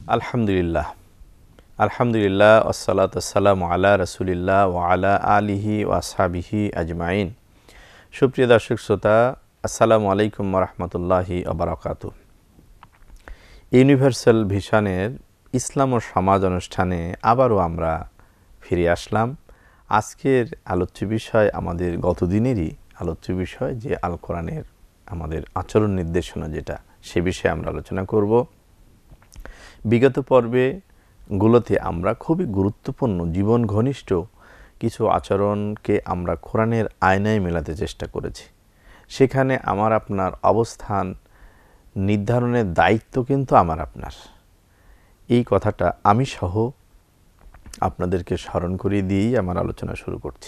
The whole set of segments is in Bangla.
আলহামদুলিল্লাহ আলহামদুলিল্লাহ আসসালাতু আসসালামু আলা রাসূলিল্লাহ ওয়া আলা আলিহি ওয়া আসহাবিহি আজমাইন। সুপ্রিয় দর্শক শ্রোতা, আসসালামু আলাইকুম ওয়া রাহমাতুল্লাহি ওয়া বারাকাতুহু। ইউনিভার্সাল ভিশনের ইসলাম ও সমাজ অনুষ্ঠানে আবারও আমরা ফিরে আসলাম। আজকের আলোচ্য বিষয় আমাদের গতদিনেরই আলোচ্য বিষয়, যে আল কোরআনের আমাদের আচরণ নির্দেশনা যেটা, সে বিষয়ে আমরা আলোচনা করব। বিগত পর্বেগুলোতে আমরা খুবই গুরুত্বপূর্ণ জীবন ঘনিষ্ঠ কিছু আচরণকে আমরা কোরআনের আয়নায় মেলাতে চেষ্টা করেছি। সেখানে আমার আপনার অবস্থান নির্ধারণের দায়িত্ব কিন্তু আমার আপনার। এই কথাটা আমি সহ আপনাদেরকে স্মরণ করিয়ে দিয়েই আমার আলোচনা শুরু করছি।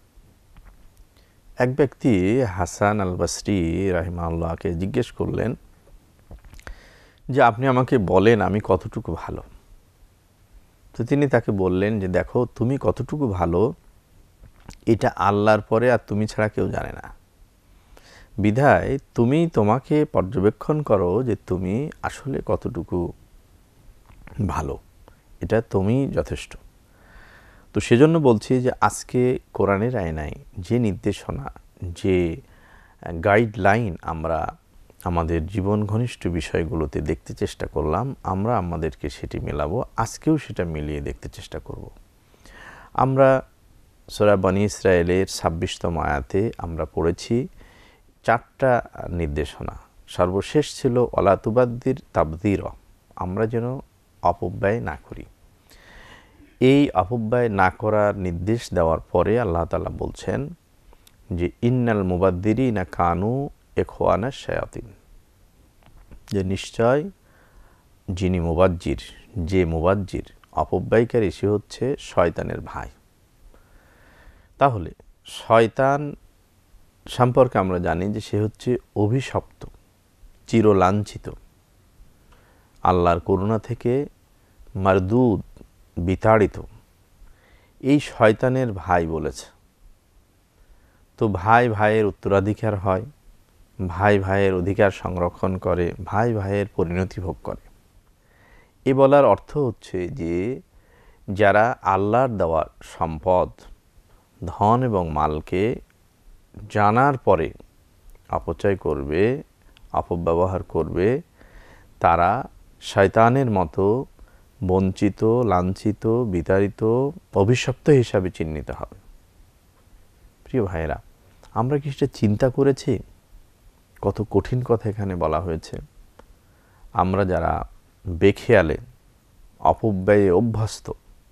এক ব্যক্তি হাসান আল বসরি রাহিমাহুল্লাহকে জিজ্ঞেস করলেন যে আপনি আমাকে বলেন আমি কতটুকু ভালো। তো তিনি তাকে বললেন যে দেখো, তুমি কতটুকু ভালো এটা আল্লাহর পরে আর তুমি ছাড়া কেউ জানে না। বিধায় তুমি তোমাকে পর্যবেক্ষণ করো যে তুমি আসলে কতটুকু ভালো, এটা তুমি যথেষ্ট। তো সেজন্য বলছি যে আজকে কোরআনের আয়নায় যে নির্দেশনা, যে গাইডলাইন আমরা আমাদের জীবন ঘনিষ্ঠ বিষয়গুলোতে দেখতে চেষ্টা করলাম, আমরা আমাদেরকে সেটি মেলাবো। আজকেও সেটা মিলিয়ে দেখতে চেষ্টা করব। আমরা সূরা বনী ইসরাইলের ২৬তম আয়াতে আমরা পড়েছি ৪টা নির্দেশনা। সর্বশেষ ছিল ওয়ালা তুবাদ্দির তাবদীর, আমরা যেন অপব্যয় না করি। এই অপব্যয় না করার নির্দেশ দেওয়ার পরে আল্লাহ তাআলা বলছেন যে ইন্নাল মুবাদ্দিরিনা কানু ইখওয়ানা শায়াতিন, যে নিশ্চয় যিনি মুবাজ্জির, যে মুবাজ্জির অপব্যয়কারী, সে হচ্ছে শয়তানের ভাই। তাহলে শয়তান সম্পর্কে আমরা জানি যে সে হচ্ছে অভিশপ্ত, চিরলাঞ্ছিত, আল্লাহর করুণা থেকে মারদুদ, বিতাড়িত। এই শয়তানের ভাই বলেছে। তো ভাই ভাইয়ের উত্তরাধিকার হয়, ভাই ভাইয়ের অধিকার সংরক্ষণ করে, ভাই ভাইয়ের পরিণতি ভোগ করে। এ বলার অর্থ হচ্ছে যে যারা আল্লাহর দেওয়া সম্পদ, ধন এবং মালকে জানার পরে অপচয় করবে, অপব্যবহার করবে, তারা শয়তানের মতো বঞ্চিত, লাঞ্ছিত, বিতাড়িত, অভিশপ্ত হিসাবে চিহ্নিত হবে। প্রিয় ভাইয়েরা, আমরা কি সেটা চিন্তা করেছি? কত কঠিন কথা এখানে বলা হয়েছে। আমরা যারা বেখেয়ালে অপব্যয়ে অভ্যস্ত,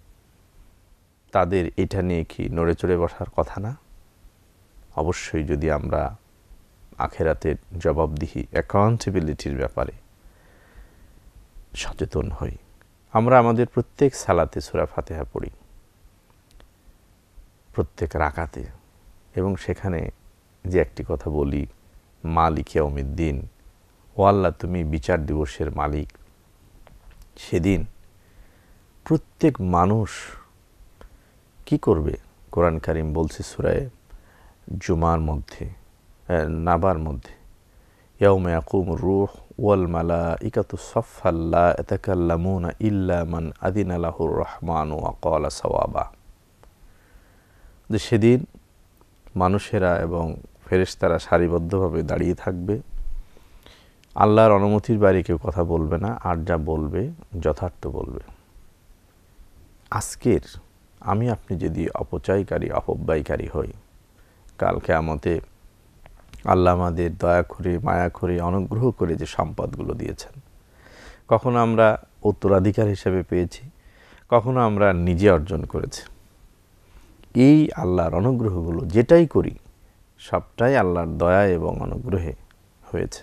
তাদের এটা নিয়ে কি নড়ে চড়ে বসার কথা না? অবশ্যই, যদি আমরা আখেরাতের জবাবদিহি, অ্যাকাউন্টেবিলিটির ব্যাপারে সচেতন হই। আমরা আমাদের প্রত্যেক সালাতে সূরা ফাতিহা পড়ি, প্রত্যেক রাকাতে, এবং সেখানে যে একটি কথা বলি, মালিক ইয়াউমিদ্দিন, ও আল্লাহ তুমি বিচার দিবসের মালিক। সেদিন প্রত্যেক মানুষ কি করবে? কোরআন কারীম বলছে সূরায়ে জুমার মধ্যে, নাবার মধ্যে, ইয়াউমা ইয়াকুমুর রূহ ওয়াল মালাইকাতু সাফফান লা ইয়াতাকাল্লামুনা ইল্লা মান আযিনা লাহুর রহমানু ওয়া ক্বালা সাওয়াবা। যে সেদিন মানুষেরা এবং ফেরেশতারা সারিবদ্ধভাবে দাঁড়িয়ে থাকবে, আল্লাহর অনুমতির বাইরে কেউ কথা বলবে না, আর যা বলবে যথার্থ বলবে। আজকের আমি আপনি যদি অপচয়কারী, অপব্যয়কারী হই, কাল কিয়ামতে আল্লাহ আমাদের দয়া করে, মায়া করে, অনুগ্রহ করে যে সম্পদগুলো দিয়েছেন, কখনো আমরা উত্তরাধিকার হিসেবে পেয়েছি, কখনো আমরা নিজে অর্জন করেছি। এই আল্লাহর অনুগ্রহগুলো যেটাই করি, সবটাই আল্লাহর দয়া এবং অনুগ্রহে হয়েছে।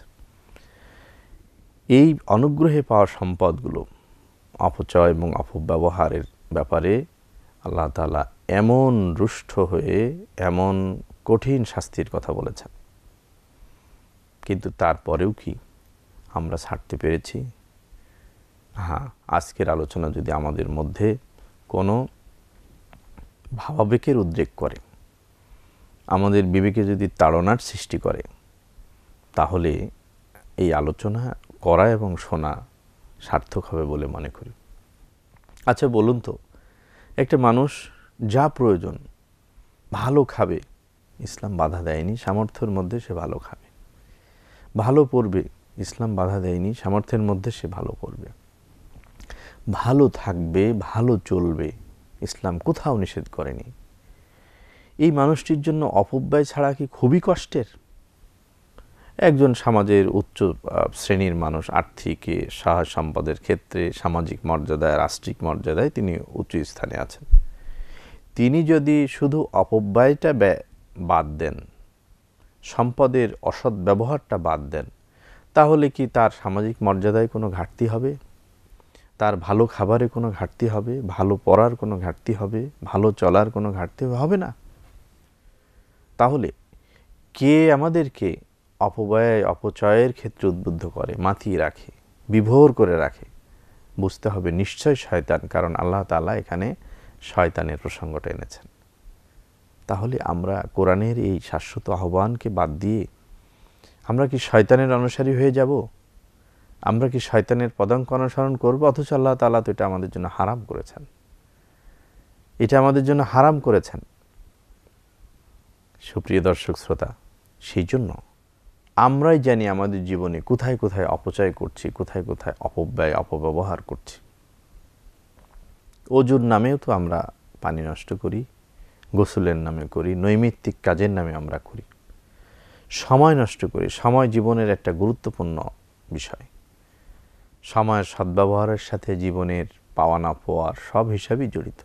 এই অনুগ্রহে পাওয়া সম্পদগুলো অপচয় এবং অপব্যবহারের ব্যাপারে আল্লাহ তাআলা এমন রুষ্ট হয়ে এমন কঠিন শাস্তির কথা বলেছেন। কিন্তু তারপরেও কি আমরা ছাড়তে পেরেছি? হ্যাঁ, আজকের আলোচনা যদি আমাদের মধ্যে কোনো ভাবাবেগের উদ্রেক করে, আমাদের বিবেকে যদি তাড়নার সৃষ্টি করে, তাহলে এই আলোচনা করা এবং শোনা সার্থক হবে বলে মনে করি। আচ্ছা বলুন তো, একটা মানুষ যা প্রয়োজন ভালো খাবে, ইসলাম বাধা দেয়নি, সামর্থ্যের মধ্যে সে ভালো খাবে। ভালো পড়বে, ইসলাম বাধা দেয়নি, সামর্থ্যের মধ্যে সে ভালো পড়বে। ভালো থাকবে, ভালো চলবে, ইসলাম কোথাও নিষেধ করেনি। এই মানুষটির জন্য অপব্যয় ছাড়া কি খুবই কষ্টের? একজন সমাজের উচ্চ শ্রেণীর মানুষ, আর্থিক সহায় সম্পদের ক্ষেত্রে, সামাজিক মর্যাদায়, রাষ্ট্রিক মর্যাদায় তিনি উচ্চ স্থানে আছেন। তিনি যদি শুধু অপব্যয়টা বাদ দেন, সম্পদের অসৎ ব্যবহারটা বাদ দেন, তাহলে কি তার সামাজিক মর্যাদায় কোনো ঘাটতি হবে? তার ভালো খাবারে কোনো ঘাটতি হবে? ভালো পড়ার কোনো ঘাটতি হবে? ভালো চলার কোনো ঘাটতি হবে না? তাহলে কে আমাদেরকে অপব্যয় অপচয়ের ক্ষেত্রে উদ্বুদ্ধ করে, মাতিয়ে রাখে, বিভোর করে রাখে? বুঝতে হবে নিশ্চয় শয়তান, কারণ আল্লাহ তাআলা এখানে শয়তানের প্রসঙ্গটা এনেছেন। তাহলে আমরা কোরআনের এই শাশ্বত আহ্বানকে বাদ দিয়ে আমরা কি শয়তানের অনুসারী হয়ে যাব? আমরা কি শয়তানের পদাঙ্ক অনুসরণ করব? অথচ আল্লাহ তাআলা তো এটা আমাদের জন্য হারাম করেছেন। এটা আমাদের জন্য হারাম করেছেন। সুপ্রিয় দর্শক শ্রোতা, সেই জন্য আমরাই জানি আমাদের জীবনে কোথায় কোথায় অপচয় করছি, কোথায় কোথায় অপব্যয় অপব্যবহার করছি। ওজুর নামেও তো আমরা পানি নষ্ট করি, গোসলের নামে করি, নৈমিত্তিক কাজের নামে আমরা করি, সময় নষ্ট করি। সময় জীবনের একটা গুরুত্বপূর্ণ বিষয়। সময়ের সদ্ব্যবহারের সাথে জীবনের পাওয়া না পাওয়ার সব হিসাবই জড়িত।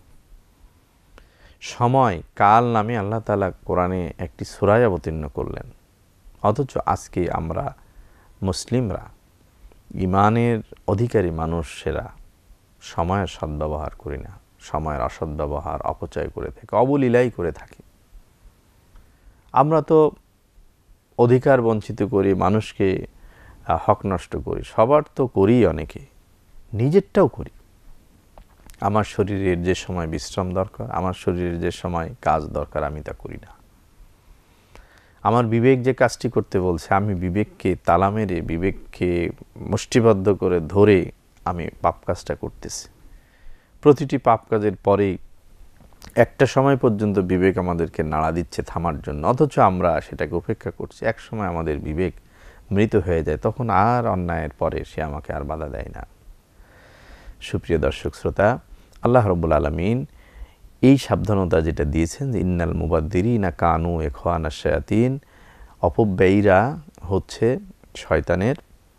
সময় কাল নামে আল্লাহ তাআলা কোরআনে একটি সূরায় অবতীর্ণ করলেন, অথচ আজকে আমরা মুসলিমরা, ঈমানের অধিকারী মানুষেরা সময়ের সদ্ব্যবহার করি না, সময়ের অসদ্ব্যবহার অপচয় করে থাকি, অবলীলাই করে থাকি। আমরা তো অধিকার বঞ্চিত করি, মানুষকে হক নষ্ট করি, সবার তো করি, অনেকে নিজেরটাও করি। আমার শরীরের যে সময় বিশ্রাম দরকার, আমার শরীরের যে সময় কাজ দরকার, আমি তা করি না। আমার বিবেক যে কাজটি করতে বলছে, আমি বিবেককে তালা মেরে, বিবেককে মুষ্টিবদ্ধ করে ধরে আমি পাপ কাজটা করতেছি। প্রতিটি পাপ কাজের পরেই একটা সময় পর্যন্ত বিবেক আমাদেরকে নাড়া দিচ্ছে থামার জন্য, অথচ আমরা সেটাকে উপেক্ষা করছি। এক সময় আমাদের বিবেক মৃত হয়ে যায়, তখন আর অন্যায়ের পরে সে আমাকে আর বাধা দেয় না। সুপ্রিয় দর্শক শ্রোতা, আল্লাহ রাব্বুল আলামিন এই সাবধানতা যেটা দিয়েছেন যে ইন্নাল মুবাদ্দিরিনা কানু ইখওয়ানাশ শায়াতিন, অপব্যয়ীরা হচ্ছে শয়তানের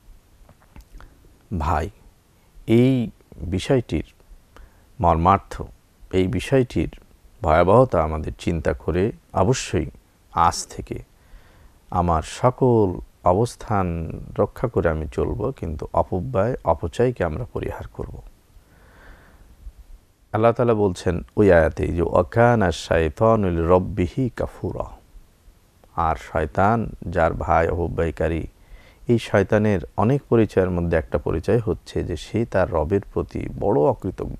ভাই। এই বিষয়টির মর্মার্থ, এই বিষয়টির ভয়াবহতা আমাদের চিন্তা করে অবশ্যই আজ থেকে আমার সকল অবস্থান রক্ষা করে আমি চলব, কিন্তু অপব্যয় অপচয়কে আমরা পরিহার করব। আল্লাহ তাআলা বলছেন ওই আয়াতে যে ওয়াকানা শাইতানু লিরাব্বিহি কাফুরা, আর শয়তান যার ভাই অপব্যয়কারী, এই শয়তানের অনেক পরিচয়ের মধ্যে একটা পরিচয় হচ্ছে যে সে তার রবের প্রতি বড় অকৃতজ্ঞ,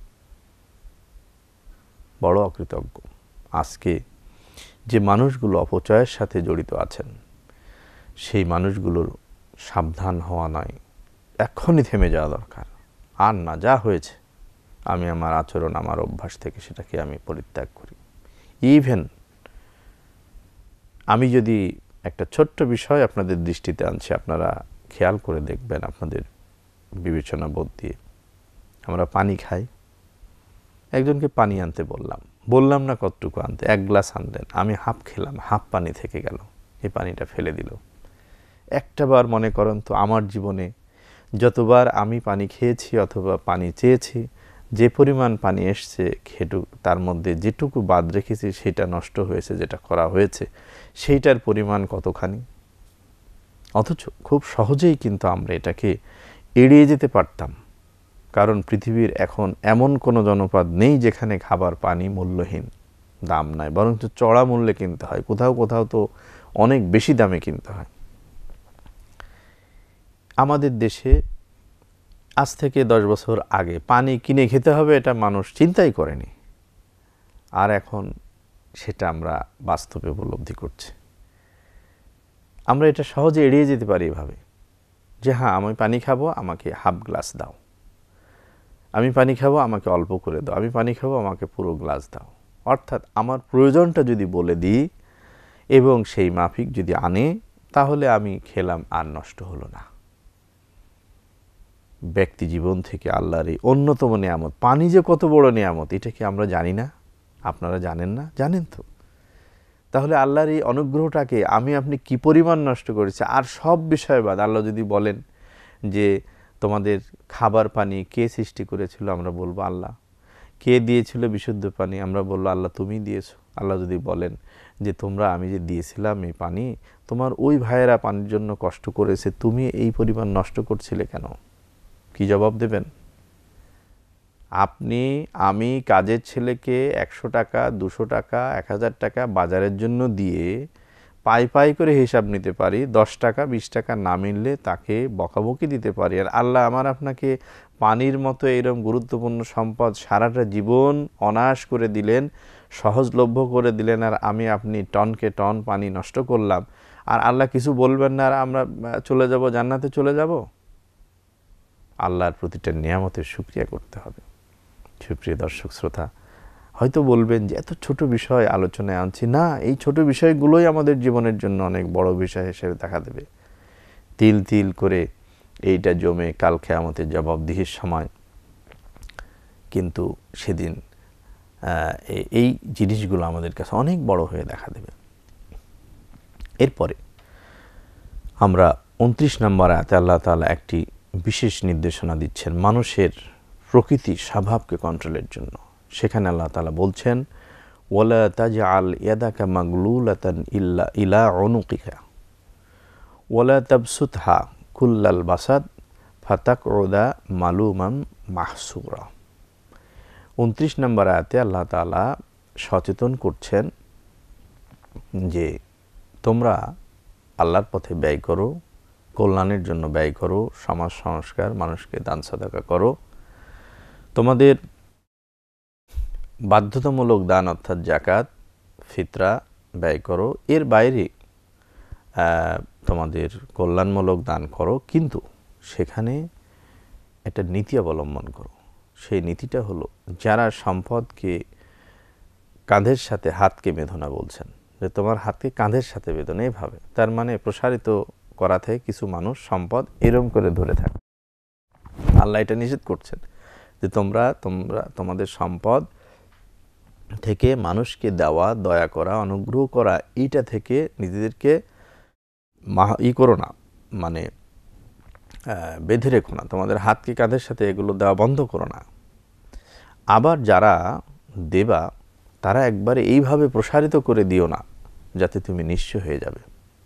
বড় অকৃতজ্ঞ। আজকে যে মানুষগুলো অপচয়ের সাথে জড়িত আছেন, সেই মানুষগুলোর সাবধান হওয়া নয়, এক্ষুনি থেমে যাওয়া দরকার। আর না, যা হয়েছে আমি আমার আচরণ, আমার অভ্যাস থেকে সেটাকে আমি পরিত্যাগ করি। ইভেন আমি যদি একটা ছোট্ট বিষয় আপনাদের দৃষ্টিতে আনছি, আপনারা খেয়াল করে দেখবেন আপনাদের বিবেচনা বোধ দিয়ে। আমরা পানি খাই, একজনকে পানি আনতে বললাম না কতটুকু আনতে, 1 গ্লাস আনলেন, আমি হাফ খেলাম, হাফ পানি থেকে গেল, এই পানিটা ফেলে দিল। একটা বার মনে করেন তো আমার জীবনে যতবার আমি পানি খেয়েছি অথবা পানি চেয়েছি, যে পরিমাণ পানি এসছে তার মধ্যে যেটুকু বাদ রেখেছি সেটা নষ্ট হয়েছে, যেটা করা হয়েছে সেইটার পরিমাণ কতখানি। অথচ খুব সহজেই কিন্তু আমরা এটাকে এড়িয়ে যেতে পারতাম, কারণ পৃথিবীর এখন এমন কোনো জনপদ নেই যেখানে খাবার পানি মূল্যহীন, দাম নাই, বরং চড়া মূল্যে কিনতে হয়, কোথাও কোথাও তো অনেক বেশি দামে কিনতে হয়। আমাদের দেশে আজ থেকে 10 বছর আগে পানি কিনে খেতে হবে এটা মানুষ চিন্তাই করেনি, আর এখন সেটা আমরা বাস্তবে উপলব্ধি করছি। আমরা এটা সহজে এড়িয়ে যেতে পারি এভাবে যে হ্যাঁ আমি পানি খাবো, আমাকে হাফ গ্লাস দাও, আমি পানি খাবো, আমাকে অল্প করে দাও, আমি পানি খাবো, আমাকে পুরো গ্লাস দাও। অর্থাৎ আমার প্রয়োজনটা যদি বলে দিই এবং সেই মাফিক যদি আনে, তাহলে আমি খেলাম আর নষ্ট হলো না। ব্যক্তি জীবন থেকে আল্লাহর এই অন্যতম নিয়ামত, পানি যে কত বড় নিয়ামত, এটা কি আমরা জানি না? আপনারা জানেন না? জানেন তো। তাহলে আল্লাহর এই অনুগ্রহটাকে আমি আপনি কি পরিমাণ নষ্ট করেছি। আর সব বিষয় বাদ, আল্লাহ যদি বলেন যে তোমাদের খাবার পানি কে সৃষ্টি করেছিল, আমরা বলবো আল্লাহ। কে দিয়েছিল বিশুদ্ধ পানি, আমরা বলবো আল্লাহ তুমি দিয়েছো। আল্লাহ যদি বলেন যে তোমরা আমি যে দিয়েছিলাম এই পানি, তোমার ওই ভাইয়েরা পানির জন্য কষ্ট করেছে, তুমি এই পরিমাণ নষ্ট করছিলে কেন? কি জবাব দেবেন? আপনি আমি কাজের ছেলেকে 100 টাকা 200 টাকা 1000 টাকা বাজারের জন্য দিয়ে পাই পাই করে হিসাব নিতে পারি, 10 টাকা 20 টাকা না মিললে তাকে বকাবকি দিতে পারি। আর আল্লাহ আমার আপনাকে পানির মতো এরকম গুরুত্বপূর্ণ সম্পদ সারাটা জীবন অনায়াস করে দিলেন, সহজলভ্য করে দিলেন, আর আমি আপনি টনকে টন পানি নষ্ট করলাম। আর আল্লাহ কিছু বলবেন না, আর আমরা চলে যাব, জান্নাতে চলে যাব? আল্লাহর প্রতিটা নিয়ামতের শুকরিয়া করতে হবে। সুপ্রিয় দর্শক শ্রোতা, হয়তো বলবেন যে এত ছোট বিষয় আলোচনায় আনছি না, এই ছোট বিষয়গুলোই আমাদের জীবনের জন্য অনেক বড় বিষয় হিসেবে দেখা দেবে। তিল তিল করে এইটা জমে কাল কিয়ামতের জবাবদিহির সময় কিন্তু সেদিন এই জিনিসগুলো আমাদের কাছে অনেক বড় হয়ে দেখা দেবে। এরপরে আমরা 29 নম্বর আয়াতে আল্লাহ তাআলা একটি বিশেষ নির্দেশনা দিচ্ছেন মানুষের প্রকৃতি স্বভাবকে কন্ট্রোলের জন্য। সেখানে আল্লাহ তাআলা বলছেন, ওয়ালা তাজআল ইয়াদাকা মাগলুলাতান ইলা উনুকিকা ওয়ালা তাবসুতহা কুল্লাল বাসাদ ফাতাকউদা মালুমান মাহসুরা। 29 নম্বর আয়াতে আল্লাহ তাআলা সচেতন করছেন যে তোমরা আল্লাহর পথে ব্যয় করো, কল্যাণের জন্য ব্যয় করো, সমাজ সংস্কার, মানুষকে দান সাদাকা করো, তোমাদের বাধ্যতামূলক দান অর্থাৎ জাকাত ফিতরা ব্যয় করো, এর বাইরে তোমাদের কল্যাণমূলক দান করো, কিন্তু সেখানে একটা নীতি অবলম্বন করো। সেই নীতিটা হলো যারা সম্পদকে কাঁধের সাথে হাতকে বেঁধো না, বলছেন যে তোমার হাতকে কাঁধের সাথে বেঁধো না, এভাবে তার মানে প্রসারিত করা থেকে কিছু মানুষ সম্পদ এরম করে ধরে থাকে। আল্লাহ এটা নিষেধ করছেন যে তোমরা তোমাদের সম্পদ থেকে মানুষকে দেওয়া, দয়া করা, অনুগ্রহ করা, এইটা থেকে নিজেদেরকে করো না, মানে বেঁধে রেখো না, তোমাদের হাতকে কাঁধের সাথে এগুলো দেওয়া বন্ধ করো না। আবার যারা দেবা তারা একবারে এইভাবে প্রসারিত করে দিও না যাতে তুমি নিঃস্ব হয়ে যাবে।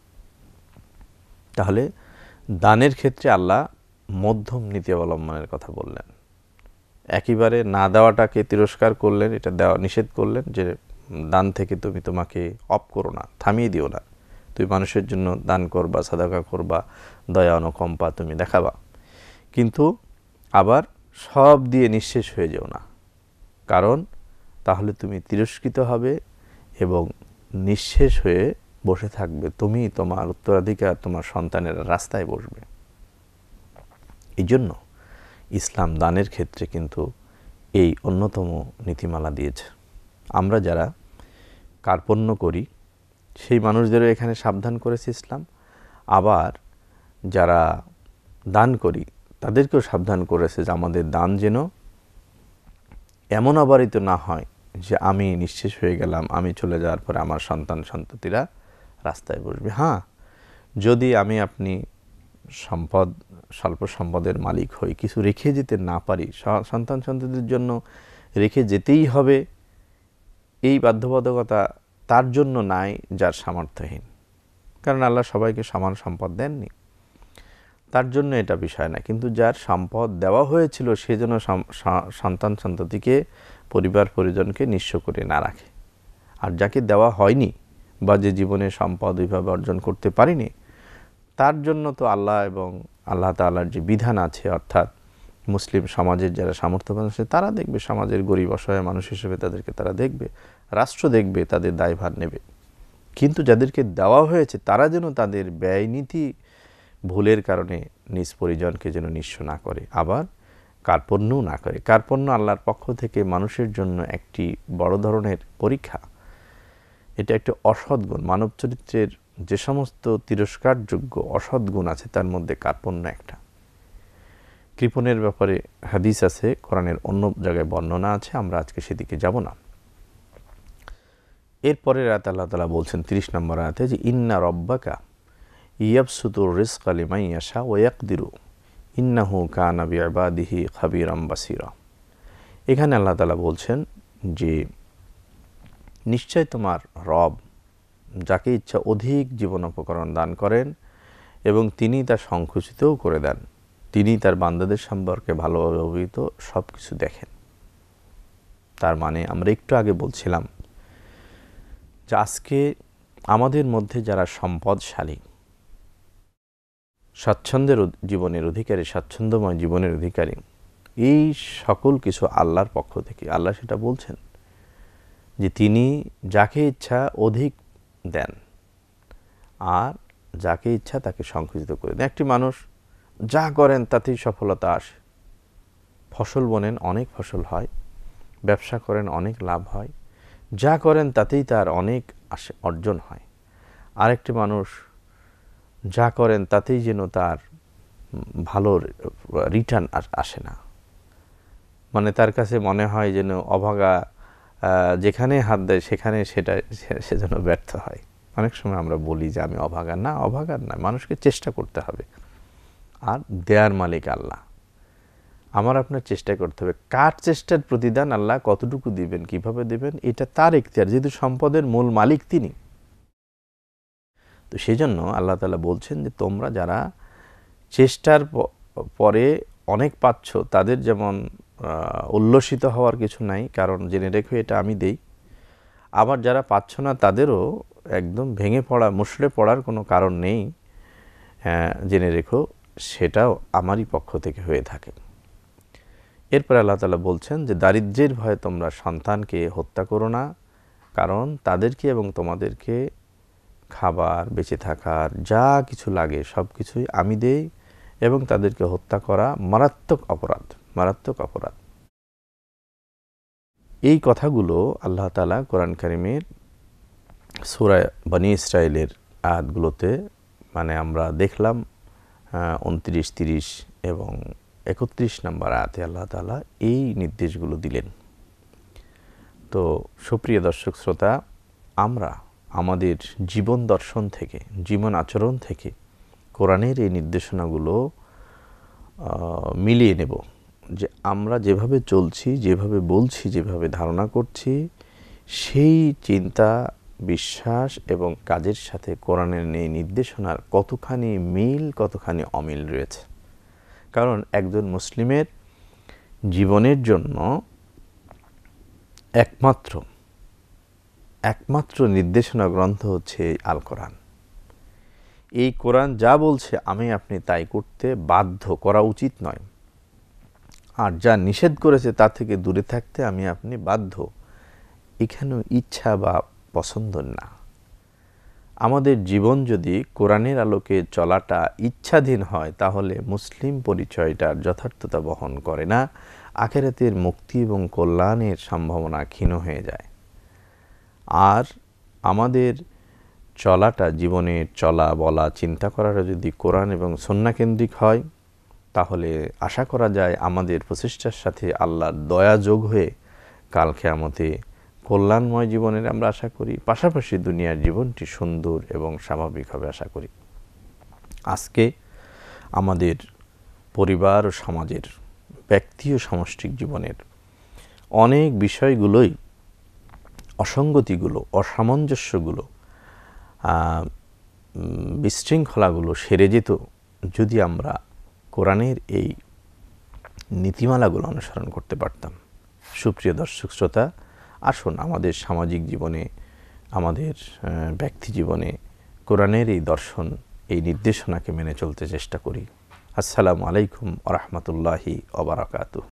তাহলে দানের ক্ষেত্রে আল্লাহ মধ্যম নীতি অবলম্বনের কথা বললেন। একেবারে না দেওয়াটাকে তিরস্কার করলেন, এটা দেওয়া নিষেধ করলেন যে দান থেকে তোমাকে অফ করো না, থামিয়ে দিও না, তুমি মানুষের জন্য দান করবা, সাদাকা করবা, দয়া অনুকম্পা তুমি দেখাবা, কিন্তু আবার সব দিয়ে নিঃশেষ হয়ে যেও না, কারণ তাহলে তুমি তিরস্কৃত হবে এবং নিঃশেষ হয়ে বসে থাকবে, তুমি, তোমার উত্তরাধিকার, তোমার সন্তানেরা রাস্তায় বসবে। এই জন্য ইসলাম দানের ক্ষেত্রে কিন্তু এই অন্যতম নীতিমালা দিয়েছে। আমরা যারা কার্পণ্য করি সেই মানুষদেরও এখানে সাবধান করেছে ইসলাম, আবার যারা দান করি তাদেরকেও সাবধান করেছে যে আমাদের দান যেন এমন আবারিত না হয় যে আমি নিঃশেষ হয়ে গেলাম, আমি চলে যাওয়ার পরে আমার সন্তান সন্ততিরা রাস্তায় বসবে। হ্যাঁ, যদি আমি আপনি স্বল্প সম্পদের মালিক হই, কিছু রেখে যেতে না পারি, সন্তান সন্ততির জন্য রেখে যেতেই হবে, এই বাধ্যবাধকতা তার জন্য নাই যার সামর্থ্যহীন, কারণ আল্লাহ সবাইকে সমান সম্পদ দেননি, তার জন্য এটা বিষয় না। কিন্তু যার সম্পদ দেওয়া হয়েছিল সে যেন সন্তান সন্ততিকে, পরিবার পরিজনকে নিঃস্ব করে না রাখে। আর যাকে দেওয়া হয়নি বা যে জীবনে সম্পদ ওইভাবে অর্জন করতে পারিনি, তার জন্য তো আল্লাহ এবং আল্লাহ তাআলার যে বিধান আছে, অর্থাৎ মুসলিম সমাজের যারা সামর্থ্যবান আছে তারা দেখবে, সমাজের গরিব অসহায় মানুষ হিসেবে তাদেরকে তারা দেখবে, রাষ্ট্র দেখবে, তাদের দায়ভার নেবে। কিন্তু যাদেরকে দেওয়া হয়েছে তারা যেন তাদের ব্যয় নীতি ভুলের কারণে নিজ পরিজনকে যেন নিঃস্ব না করে, আবার কার্পণ্যও না করে। কার্পণ্য আল্লাহর পক্ষ থেকে মানুষের জন্য একটি বড় ধরনের পরীক্ষা। এটা একটি অসৎ গুণ। মানব চরিত্রের যে সমস্ত তিরস্কারযোগ্য অসৎ গুণ আছে তার মধ্যে কার্পণ্য একটা। কৃপণের ব্যাপারে হাদিস আছে, কোরআনের অন্য জায়গায় বর্ণনা আছে, আমরা আজকে সেদিকে যাব না। এরপরের আয়াতে আল্লাহ তাআলা বলছেন 30 নম্বর আয়াতে যে ইন্না রব্বাকা ইয়াবসুতুর রিজকা লিমান ইয়াশা ওয়া ইয়াকদিরু ইন্নাহু কানা বিইবাদিহি খাবীরাম বাসীরা। এখানে আল্লাহ তাআলা বলছেন যে নিশ্চয় তোমার রব যাকে ইচ্ছা অধিক জীবন উপকরণ দান করেন এবং তিনি তা সংকুচিতও করে দেন। তিনি তার বান্দাদের সম্পর্কে ভালোভাবে অবহিত, সব কিছু দেখেন। তার মানে আমরা একটু আগে বলছিলাম যে আজকে আমাদের মধ্যে যারা সম্পদশালী, স্বাচ্ছন্দ্যের জীবনের অধিকারী, স্বাচ্ছন্দ্যময় জীবনের অধিকারী, এই সকল কিছু আল্লাহর পক্ষ থেকে। আল্লাহ সেটা বলছেন যে তিনি যাকে ইচ্ছা অধিক দেন আর যাকে ইচ্ছা তাকে সংকুচিত করে দেন। একটি মানুষ যা করেন তাতেই সফলতা আসে। ফসল বোনেন, অনেক ফসল হয়। ব্যবসা করেন, অনেক লাভ হয়। যা করেন তাতেই তার অনেক অর্জন হয়। আরেকটি মানুষ যা করেন তাতেই যেন তার ভালো রিটার্ন আসে না। মানে তার কাছে মনে হয় যেন অভাগা যেখানে হাত দেয় সেখানে সে যেন ব্যর্থ হয়। অনেক সময় আমরা বলি যে আমি অভাগা। না, অভাগার না, মানুষকে চেষ্টা করতে হবে। আর দেয়ার মালিক আল্লাহ। আমার আপনার চেষ্টা করতে হবে। কার চেষ্টার প্রতিদান আল্লাহ কতটুকু দিবেন, কিভাবে দিবেন, এটা তার ইখতিয়ার, যেহেতু সম্পদের মূল মালিক তিনি। তো সেই জন্য আল্লাহ তাআলা বলছেন যে তোমরা যারা চেষ্টার পরে অনেক পাচ্ছ তাদের যেমন উল্লসিত হওয়ার কিছু নাই, কারণ জেনে রেখো এটা আমি দেই। আবার যারা পাচ্ছ না তাদেরও একদম ভেঙে পড়া, মুষড়ে পড়ার কোনো কারণ নেই। জেনে রেখো সেটাও আমারই পক্ষ থেকে হয়ে থাকে। এরপর আল্লাহ তাআলা বলছেন যে দারিদ্র্যের ভয়ে তোমরা সন্তানকে হত্যা করো না, কারণ তাদেরকে এবং তোমাদেরকে খাবার, বেঁচে থাকার যা কিছু লাগে সব কিছুই আমি দেই, এবং তাদেরকে হত্যা করা মারাত্মক অপরাধ, মারাত্মক অপরাধ। এই কথাগুলো আল্লাহ তাআলা কোরআন কারীমের সূরা বনী ইসরাঈলের আয়াতগুলোতে মানে আমরা দেখলাম 29, 30 এবং 31 নম্বর আয়াতে আল্লাহ তাআলা এই নির্দেশগুলো দিলেন। তো সুপ্রিয় দর্শক শ্রোতা, আমরা আমাদের জীবন দর্শন থেকে, জীবন আচরণ থেকে কোরআনের এই নির্দেশনাগুলো মিলিয়ে নেব যে আমরা যেভাবে চলছি, যেভাবে বলছি, যেভাবে ধারণা করছি, সেই চিন্তা, বিশ্বাস এবং কাজের সাথে কোরআনের এই নির্দেশনার কতখানি মিল, কতখানি অমিল রয়েছে। কারণ একজন মুসলিমের জীবনের জন্য একমাত্র নির্দেশনা গ্রন্থ হচ্ছে আল কোরআন। এই কোরআন যা বলছে আমি আপনি তাই করতে বাধ্য, করা উচিত নয়। আর যা নিষেধ করেছে তা থেকে দূরে থাকতে আমি আপনি বাধ্য। এখানেও ইচ্ছা বা পছন্দ না। আমাদের জীবন যদি কোরআনের আলোকে চলাটা ইচ্ছাধীন হয় তাহলে মুসলিম পরিচয়টার যথার্থতা বহন করে না। আখিরাতের মুক্তি এবং কল্যাণের সম্ভাবনা ক্ষীণ হয়ে যায়। আর আমাদের চলাটা, জীবনের চলা, বলা, চিন্তা করাটা যদি কোরআন এবং সুন্নাহ কেন্দ্রিক হয় তাহলে আশা করা যায় আমাদের প্রচেষ্টার সাথে আল্লাহর দয়া যোগ হয়ে কাল কিয়ামতে কল্যাণময় জীবনের আমরা আশা করি, পাশাপাশি দুনিয়ার জীবনটি সুন্দর এবং স্বাভাবিক হবে আশা করি। আজকে আমাদের পরিবার ও সমাজের, ব্যক্তি ও সামষ্টিক জীবনের অনেক বিষয়গুলোই, অসঙ্গতিগুলো, অসামঞ্জস্যগুলো, বিশৃঙ্খলাগুলো সেরে যেত যদি আমরা কোরআনের এই নীতিমালাগুলো অনুসরণ করতে পারতাম। সুপ্রিয় দর্শক শ্রোতা, আসুন আমাদের সামাজিক জীবনে, আমাদের ব্যক্তি জীবনে কোরআনের এই দর্শন, এই নির্দেশনাকে মেনে চলতে চেষ্টা করি। আসসালামু আলাইকুম ওয়া রাহমাতুল্লাহি ওয়া বারাকাতুহু।